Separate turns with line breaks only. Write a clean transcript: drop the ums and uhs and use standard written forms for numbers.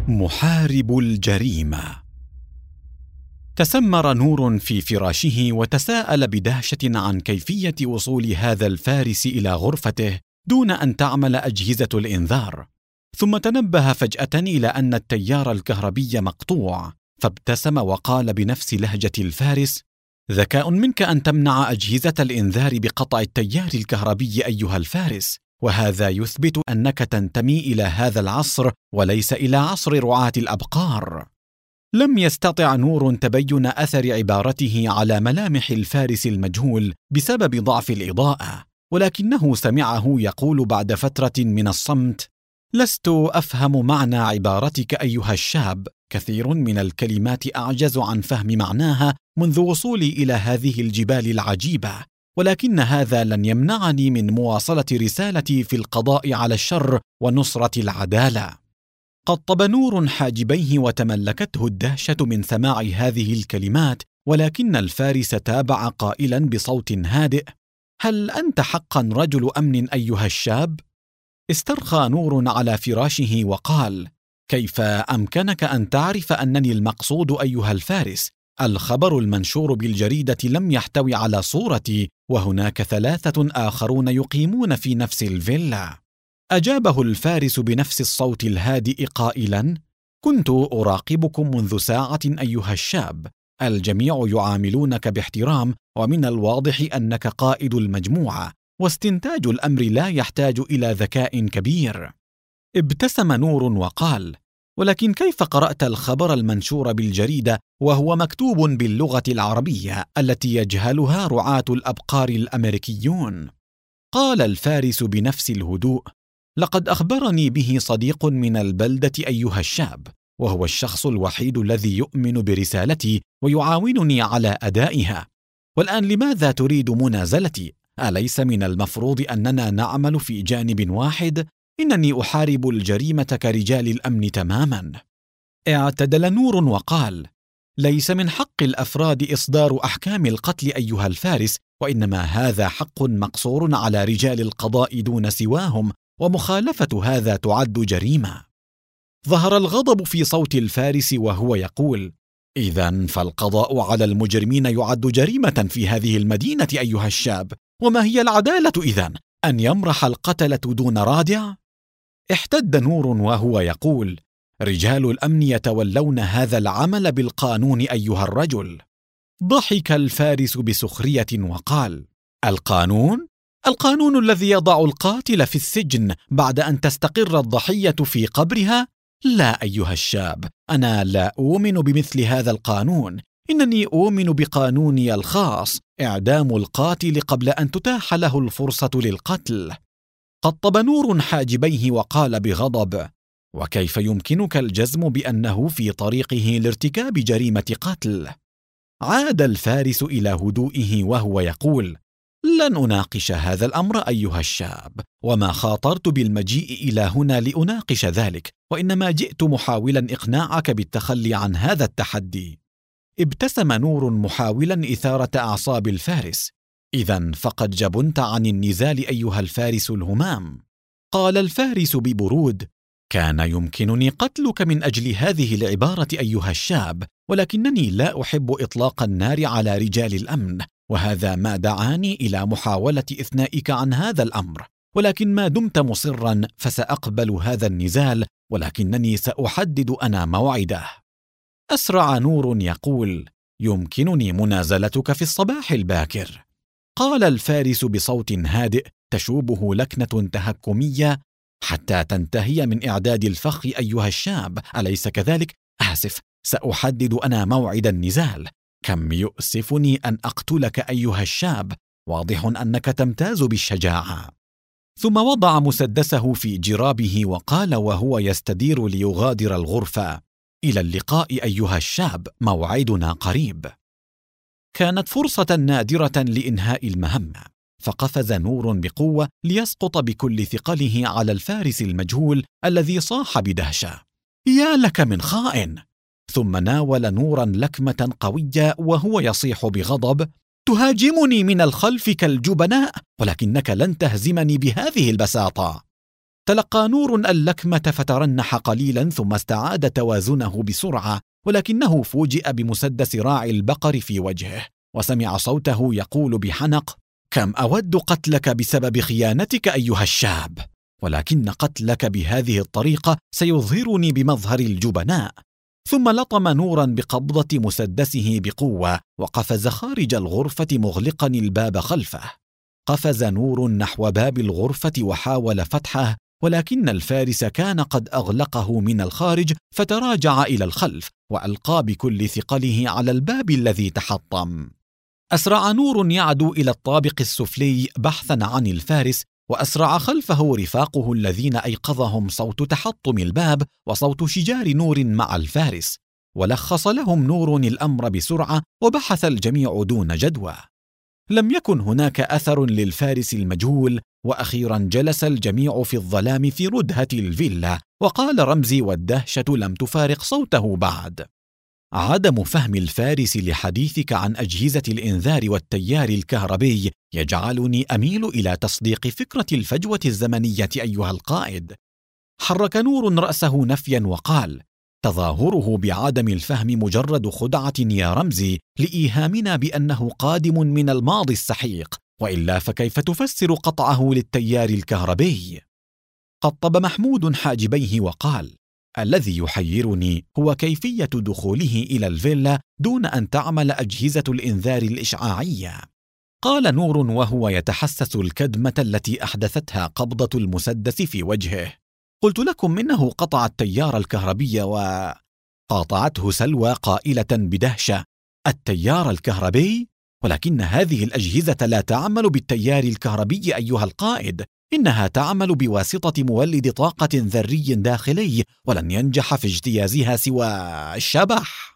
محارب الجريمة. تسمر نور في فراشه وتساءل بدهشة عن كيفية وصول هذا الفارس إلى غرفته دون أن تعمل أجهزة الإنذار، ثم تنبه فجأة إلى أن التيار الكهربي مقطوع، فابتسم وقال بنفس لهجة الفارس: ذكاء منك أن تمنع أجهزة الإنذار بقطع التيار الكهربي أيها الفارس، وهذا يثبت أنك تنتمي إلى هذا العصر وليس إلى عصر رعاة الأبقار. لم يستطع نور تبين أثر عبارته على ملامح الفارس المجهول بسبب ضعف الإضاءة، ولكنه سمعه يقول بعد فترة من الصمت: لست أفهم معنى عبارتك أيها الشاب، كثير من الكلمات أعجز عن فهم معناها منذ وصولي إلى هذه الجبال العجيبة، ولكن هذا لن يمنعني من مواصلة رسالتي في القضاء على الشر ونصرة العدالة. قطب نور حاجبيه وتملكته الدهشة من سماع هذه الكلمات، ولكن الفارس تابع قائلا بصوت هادئ: هل أنت حقا رجل أمن أيها الشاب؟ استرخى نور على فراشه وقال: كيف أمكنك أن تعرف أنني المقصود أيها الفارس؟ الخبر المنشور بالجريدة لم يحتوي على صورتي، وهناك 3 آخرون يقيمون في نفس الفيلا. أجابه الفارس بنفس الصوت الهادئ قائلا: كنت أراقبكم منذ ساعة أيها الشاب، الجميع يعاملونك باحترام، ومن الواضح أنك قائد المجموعة، واستنتاج الأمر لا يحتاج إلى ذكاء كبير. ابتسم نور وقال: ولكن كيف قرأت الخبر المنشور بالجريدة وهو مكتوب باللغة العربية التي يجهلها رعاة الأبقار الأمريكيون؟ قال الفارس بنفس الهدوء: لقد أخبرني به صديق من البلدة أيها الشاب، وهو الشخص الوحيد الذي يؤمن برسالتي ويعاونني على أدائها. والآن لماذا تريد منازلتي؟ أليس من المفروض أننا نعمل في جانب واحد؟ إنني أحارب الجريمة كرجال الأمن تماما. اعتدل نور وقال: ليس من حق الأفراد إصدار أحكام القتل أيها الفارس، وإنما هذا حق مقصور على رجال القضاء دون سواهم، ومخالفة هذا تعد جريمة. ظهر الغضب في صوت الفارس وهو يقول: إذن فالقضاء على المجرمين يعد جريمة في هذه المدينة أيها الشاب، وما هي العدالة إذن؟ أن يمرح القتلة دون رادع؟ احتد نور وهو يقول: رجال الأمن يتولون هذا العمل بالقانون أيها الرجل. ضحك الفارس بسخرية وقال: القانون؟ القانون الذي يضع القاتل في السجن بعد أن تستقر الضحية في قبرها؟ لا أيها الشاب، أنا لا أؤمن بمثل هذا القانون، إنني أؤمن بقانوني الخاص: إعدام القاتل قبل أن تتاح له الفرصة للقتل. قطب نور حاجبيه وقال بغضب: وكيف يمكنك الجزم بأنه في طريقه لارتكاب جريمة قتل؟ عاد الفارس إلى هدوئه وهو يقول: لن أناقش هذا الأمر أيها الشاب، وما خاطرت بالمجيء إلى هنا لأناقش ذلك، وإنما جئت محاولا إقناعك بالتخلي عن هذا التحدي. ابتسم نور محاولا إثارة أعصاب الفارس: إذن فقد جبنت عن النزال أيها الفارس الهمام. قال الفارس ببرود: كان يمكنني قتلك من أجل هذه العبارة أيها الشاب، ولكنني لا أحب إطلاق النار على رجال الأمن، وهذا ما دعاني إلى محاولة إثنائك عن هذا الأمر، ولكن ما دمت مصرا فسأقبل هذا النزال، ولكنني سأحدد أنا موعده. أسرع نور يقول: يمكنني منازلتك في الصباح الباكر. قال الفارس بصوت هادئ تشوبه لكنة تهكمية: حتى تنتهي من إعداد الفخ أيها الشاب، أليس كذلك؟ آسف، سأحدد أنا موعد النزال. كم يؤسفني أن أقتلك أيها الشاب، واضح أنك تمتاز بالشجاعة. ثم وضع مسدسه في جرابه وقال وهو يستدير ليغادر الغرفة: إلى اللقاء أيها الشاب، موعدنا قريب. كانت فرصة نادرة لإنهاء المهمة، فقفز نور بقوة ليسقط بكل ثقله على الفارس المجهول الذي صاح بدهشة: يا لك من خائن! ثم ناول نورا لكمة قوية وهو يصيح بغضب: تهاجمني من الخلف كالجبناء، ولكنك لن تهزمني بهذه البساطة. تلقى نور اللكمة فترنح قليلا ثم استعاد توازنه بسرعة، ولكنه فوجئ بمسدس راعي البقر في وجهه، وسمع صوته يقول بحنق: كم أود قتلك بسبب خيانتك أيها الشاب، ولكن قتلك بهذه الطريقة سيظهرني بمظهر الجبناء. ثم لطم نورا بقبضة مسدسه بقوة وقفز خارج الغرفة مغلقا الباب خلفه. قفز نور نحو باب الغرفة وحاول فتحه، ولكن الفارس كان قد أغلقه من الخارج، فتراجع إلى الخلف وألقى بكل ثقله على الباب الذي تحطم. أسرع نور يعدو إلى الطابق السفلي بحثا عن الفارس، وأسرع خلفه رفاقه الذين أيقظهم صوت تحطم الباب وصوت شجار نور مع الفارس، ولخص لهم نور الأمر بسرعة، وبحث الجميع دون جدوى. لم يكن هناك أثر للفارس المجهول، وأخيرا جلس الجميع في الظلام في ردهة الفيلا، وقال رمزي والدهشة لم تفارق صوته بعد: عدم فهم الفارس لحديثك عن أجهزة الإنذار والتيار الكهربي يجعلني أميل إلى تصديق فكرة الفجوة الزمنية أيها القائد. حرك نور رأسه نفيا وقال: تظاهره بعدم الفهم مجرد خدعة يا رمزي لإيهامنا بأنه قادم من الماضي السحيق، وإلا فكيف تفسر قطعه للتيار الكهربي؟ قطب محمود حاجبيه وقال: الذي يحيرني هو كيفية دخوله إلى الفيلا دون أن تعمل أجهزة الإنذار الإشعاعية. قال نور وهو يتحسس الكدمة التي أحدثتها قبضة المسدس في وجهه: قلت لكم إنه قطع التيار الكهربي قاطعته سلوى قائلة بدهشة: التيار الكهربي؟ ولكن هذه الأجهزة لا تعمل بالتيار الكهربي أيها القائد، إنها تعمل بواسطة مولد طاقة ذري داخلي، ولن ينجح في اجتيازها سوى الشبح.